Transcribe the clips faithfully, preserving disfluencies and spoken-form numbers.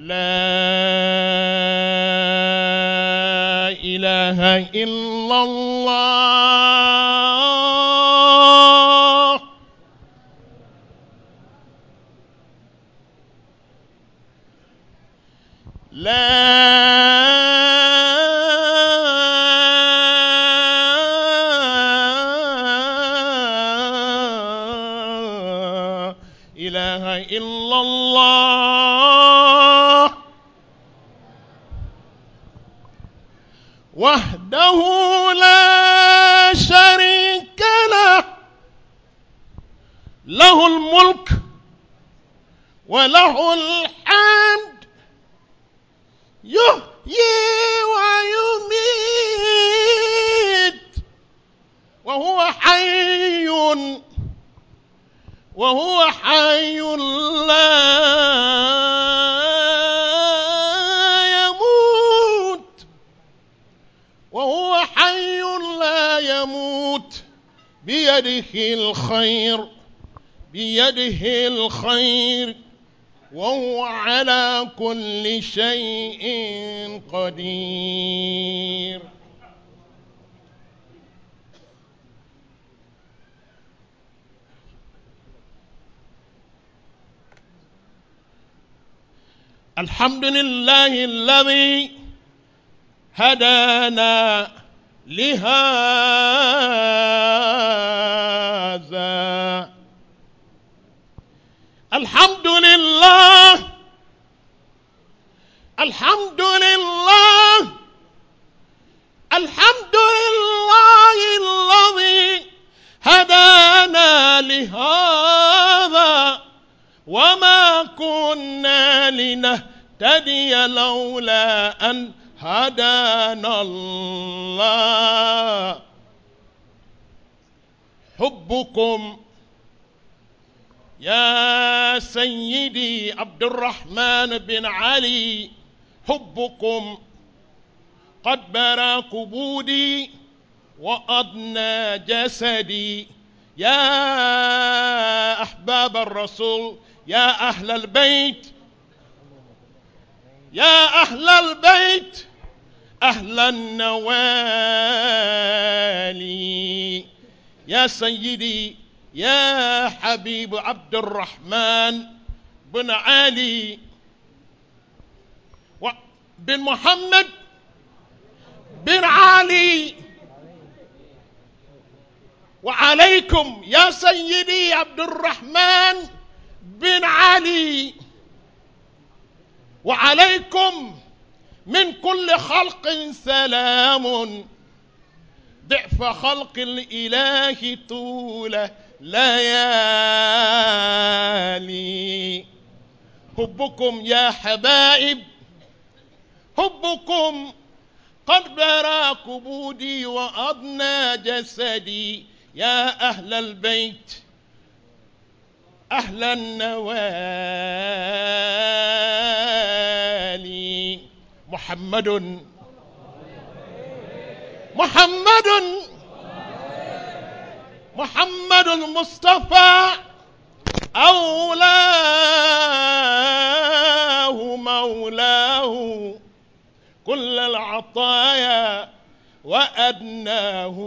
إله إلا الله لا إله إلا الله وحده لا شريك له له الملك وله الحمد يحيي ويميت وهو حي وهو حي لا يموت وهو حي لا يموت بيده الخير بيده الخير وهو على كل شيء قدير. الحمد لله الذي هدانا لهذا الحمد لله الحمد لله الحمد لله الذي هدانا لهذا وما كنا لنهتدي لولا أن هدانا الله. حبكم يا سيدي عبد الرحمن بن علي حبكم قد برى كبودي وأضنى جسدي. يا أحباب الرسول يا أهل البيت يا أهل البيت أهل النوالي يا سيدي يا حبيب عبد الرحمن بن علي بن محمد بن علي وعليكم يا سيدي عبد الرحمن بن علي وعليكم من كل خلق سلام ضعف خلق الإله طول ليالي. حبكم يا حبائب حبكم قد برى كبودي وأضنى جسدي. يا أهل البيت أهل النوالي محمد محمد محمد المصطفى أولاه مولاه كل العطايا وأدناه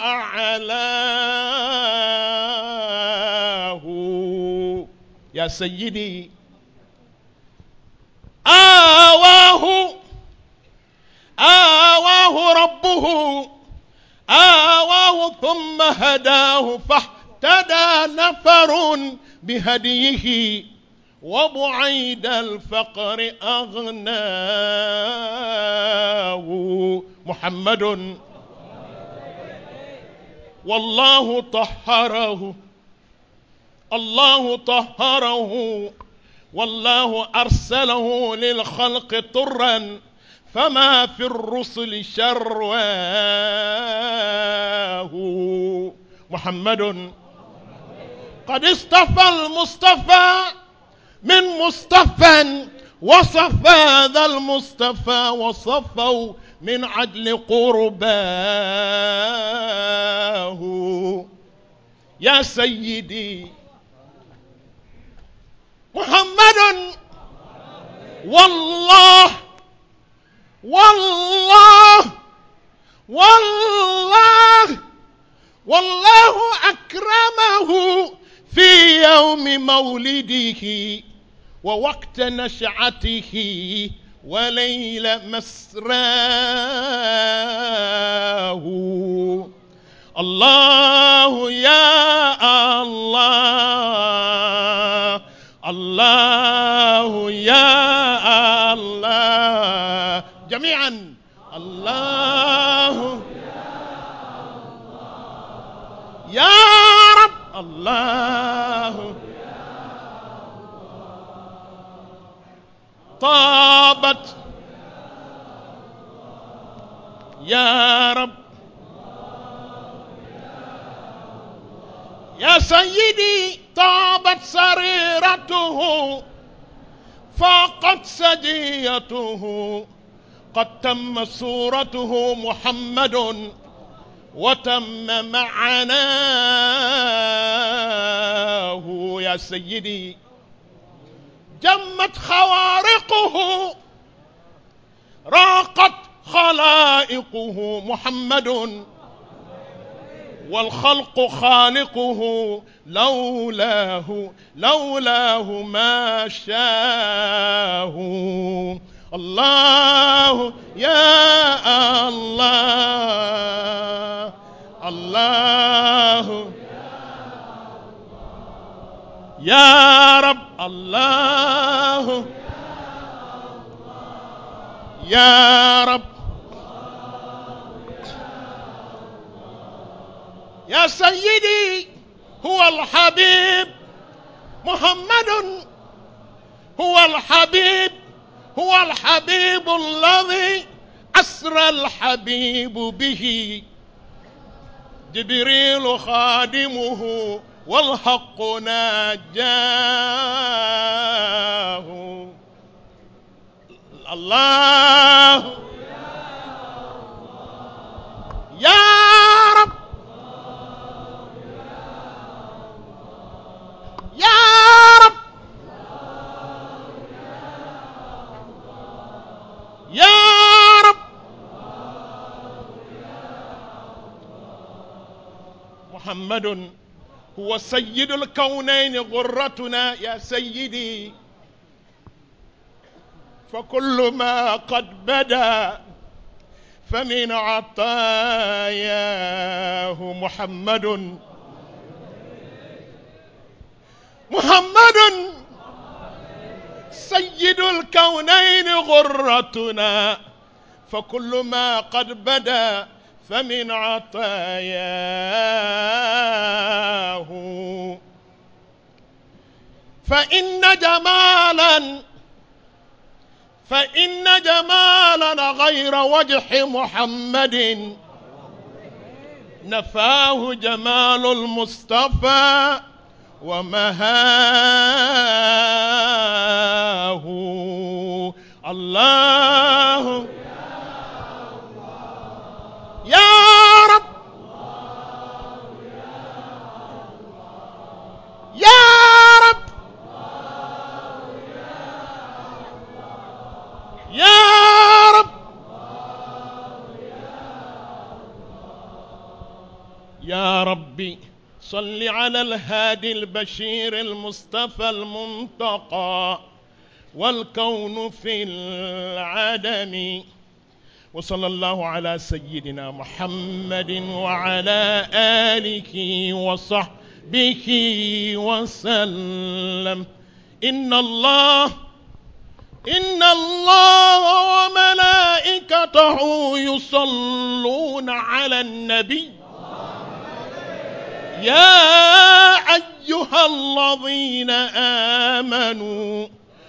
وأعلاه. يا سيدي آواه آواه ربه آواه ثم هداه فاهتدى نفر بهديه وبعيد الفقر أغناه. محمد والله طهره الله طهره والله أرسله للخلق طرا فما في الرسل شرواه. محمد قد اصطفى المصطفى من مصطفى وصفى ذا المصطفى وصفوا من عدل قرباه. يا سيدي محمد والله والله والله والله أكرمه في يوم مولده ووقت نشعته وليل مسراه. الله يا الله، الله يا الله، جميعا الله يا رب، الله طابت يا رب يا سيدي، طابت سريرته فاقت سجيته، قد تم صورته محمد وتم معناه. يا سيدي جمت خوارقه راقت خلائقه، محمد والخلق خالقه، لولاه لولاه ما شاه. الله يا الله، الله يا رب، الله يا رب يا سيدي. هو الحبيب محمد، هو الحبيب، هو الحبيب الذي أسرى الحبيب به، جبريل خادمه والحق ناجاه. الله يا رب يا رب يا رب. محمد هو سيد الكونين غرتنا يا سيدي، فكل ما قد بدا فمن عطاياه محمد. محمد سيد الكونين غرتنا، فكل ما قد بدا فمن عطاياه. فإن جمالا فإن جمالا غير وجه محمد نفاه جمال المصطفى ومهاه. الله يا رب يا رب يا رب يا ربي، صل على الهادي البشير المصطفى المنتقى والكون في العدم. وصلى الله على سيدنا محمد وعلى آله وصحبه وسلم. إن الله إن الله وملائكته يصلون على النبي يا أيها الذين آمنوا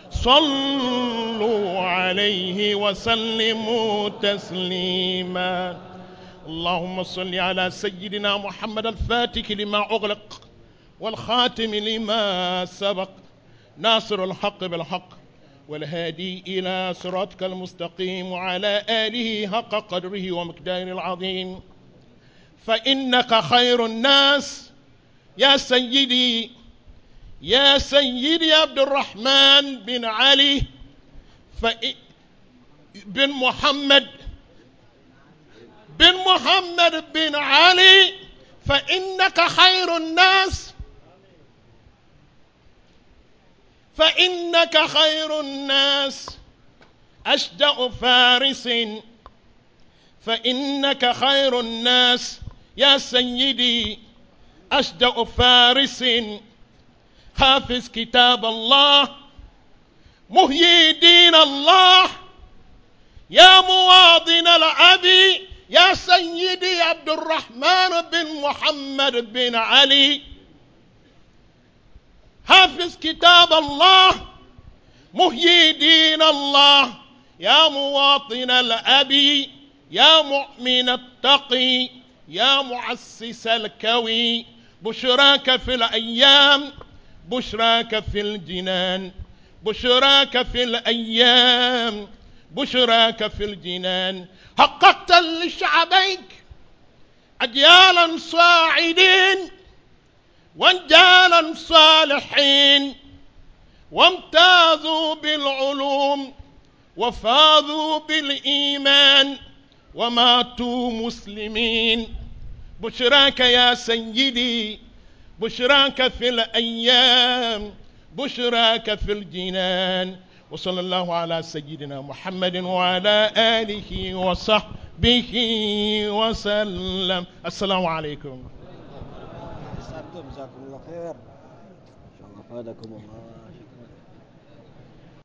صلوا عليه وسلموا تسليما. اللهم صل على سيدنا محمد الفاتح لما أغلق والخاتم لما سبق، ناصر الحق بالحق والهادي إلى صراطك المستقيم، وعلى آله حق قدره ومقداره العظيم. فإنك خير الناس يا سيدي، يا سيدي عبد الرحمن بن علي بن محمد بن محمد بن علي فإنك خير الناس فإنك خير الناس أشجع فارس فإنك خير الناس يا سيدي أشجع فارس حافظ كتاب الله محيي دين الله يا مواطن الأبي يا سيدي عبد الرحمن بن محمد بن علي حافظ كتاب الله محيي دين الله يا مواطن الأبي يا مؤمن التقي يا مؤسس الكوي بشراك في الأيام بشراك في الجنان بشراك في الأيام بشراك في الجنان حققت لشعبيك أجيالا صاعدين وانجالا صالحين وامتازوا بالعلوم وفاضوا بالإيمان وماتوا مسلمين بشراك يا سيدي بشراك في الأيام بشراك في الجنان وصلى الله على سيدنا محمد وعلى آله وصحبه وسلم. السلام عليكم. جزاكم الله خير. إن شاء الله فادكم الله.